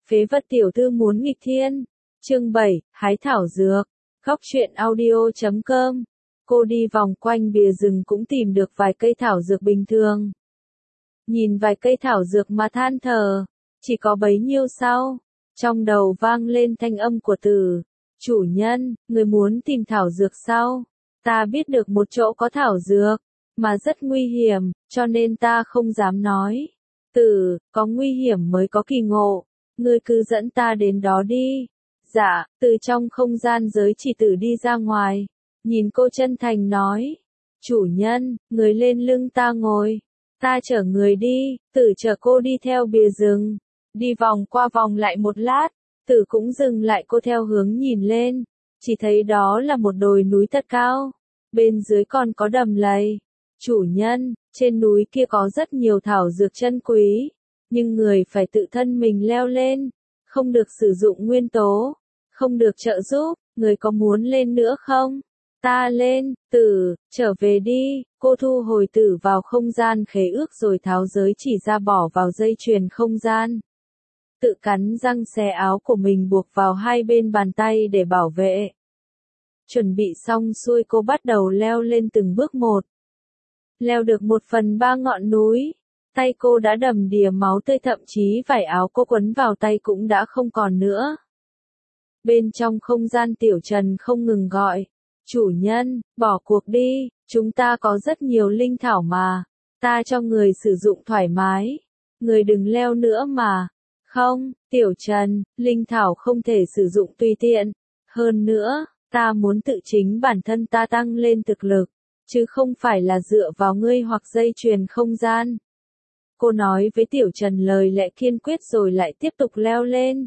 Phế vật tiểu thư muốn nghịch thiên. Chương 7, hái thảo dược. Góc truyện audio.com. Cô đi vòng quanh bìa rừng cũng tìm được vài cây thảo dược bình thường. Nhìn vài cây thảo dược mà than thở, chỉ có bấy nhiêu sau. Trong đầu vang lên thanh âm của Tử. Chủ nhân, người muốn tìm thảo dược sao? Ta biết được một chỗ có thảo dược, mà rất nguy hiểm, cho nên ta không dám nói. Tử, có nguy hiểm mới có kỳ ngộ. Ngươi cứ dẫn ta đến đó đi. Dạ, từ trong không gian giới chỉ Tử đi ra ngoài. Nhìn cô chân thành nói. Chủ nhân, người lên lưng ta ngồi. Ta chở người đi. Tử chở cô đi theo bìa rừng. Đi vòng qua vòng lại một lát. Tử cũng dừng lại cô theo hướng nhìn lên. Chỉ thấy đó là một đồi núi thật cao. Bên dưới còn có đầm lầy. Chủ nhân, trên núi kia có rất nhiều thảo dược chân quý. Nhưng người phải tự thân mình leo lên. Không được sử dụng nguyên tố. Không được trợ giúp. Người có muốn lên nữa không? Ta lên. Tử, trở về đi. Cô thu hồi Tử vào không gian khế ước rồi tháo giới chỉ ra bỏ vào dây chuyền không gian. Tự cắn răng xé áo của mình buộc vào hai bên bàn tay để bảo vệ. Chuẩn bị xong xuôi cô bắt đầu leo lên từng bước một. Leo được 1/3 ngọn núi. Tay cô đã đầm đìa máu tươi, thậm chí vải áo cô quấn vào tay cũng đã không còn nữa. Bên trong không gian Tiểu Trần không ngừng gọi. Chủ nhân, bỏ cuộc đi, chúng ta có rất nhiều linh thảo mà. Ta cho người sử dụng thoải mái. Người đừng leo nữa mà. Không, Tiểu Trần, linh thảo không thể sử dụng tùy tiện. Hơn nữa, ta muốn tự chính bản thân ta tăng lên thực lực, chứ không phải là dựa vào ngươi hoặc dây chuyền không gian. Cô nói với Tiểu Trần lời lẽ kiên quyết rồi lại tiếp tục leo lên.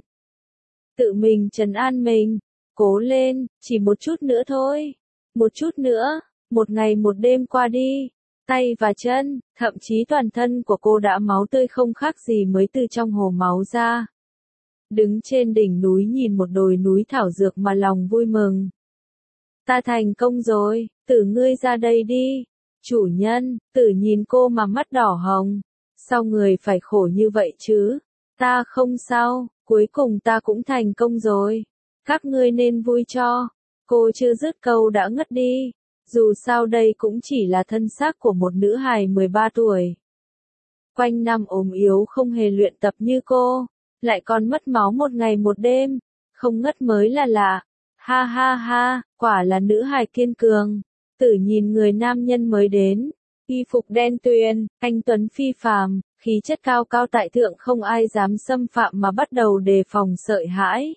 Tự mình trấn an mình, cố lên, chỉ một chút nữa thôi. Một chút nữa, một ngày một đêm qua đi. Tay và chân, thậm chí toàn thân của cô đã máu tươi không khác gì mới từ trong hồ máu ra. Đứng trên đỉnh núi nhìn một đồi núi thảo dược mà lòng vui mừng. Ta thành công rồi, Tử ngươi ra đây đi. Chủ nhân, Tử nhìn cô mà mắt đỏ hồng. Sao người phải khổ như vậy chứ? Ta không sao, cuối cùng ta cũng thành công rồi. Các ngươi nên vui cho. Cô chưa dứt câu đã ngất đi. Dù sao đây cũng chỉ là thân xác của một nữ hài 13 tuổi. Quanh năm ốm yếu không hề luyện tập như cô. Lại còn mất máu một ngày một đêm. Không ngất mới là lạ. Ha ha ha, quả là nữ hài kiên cường. Tử nhìn người nam nhân mới đến. Y phục đen tuyền, anh tuấn phi phàm, khí chất cao cao tại thượng không ai dám xâm phạm mà bắt đầu đề phòng sợ hãi.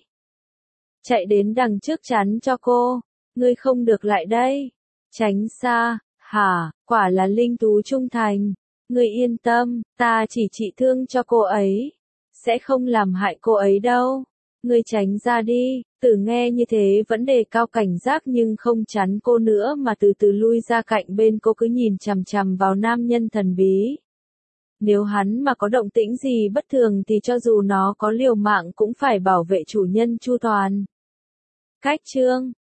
Chạy đến đằng trước chắn cho cô. Ngươi không được lại đây. Tránh xa, hả, quả là linh tú trung thành. Ngươi yên tâm, ta chỉ trị thương cho cô ấy. Sẽ không làm hại cô ấy đâu. Ngươi tránh ra đi. Tử nghe như thế vẫn đề cao cảnh giác nhưng không chắn cô nữa mà từ từ lui ra cạnh bên cô, cứ nhìn chằm chằm vào nam nhân thần bí. Nếu hắn mà có động tĩnh gì bất thường thì cho dù nó có liều mạng cũng phải bảo vệ chủ nhân chu toàn. Cách chương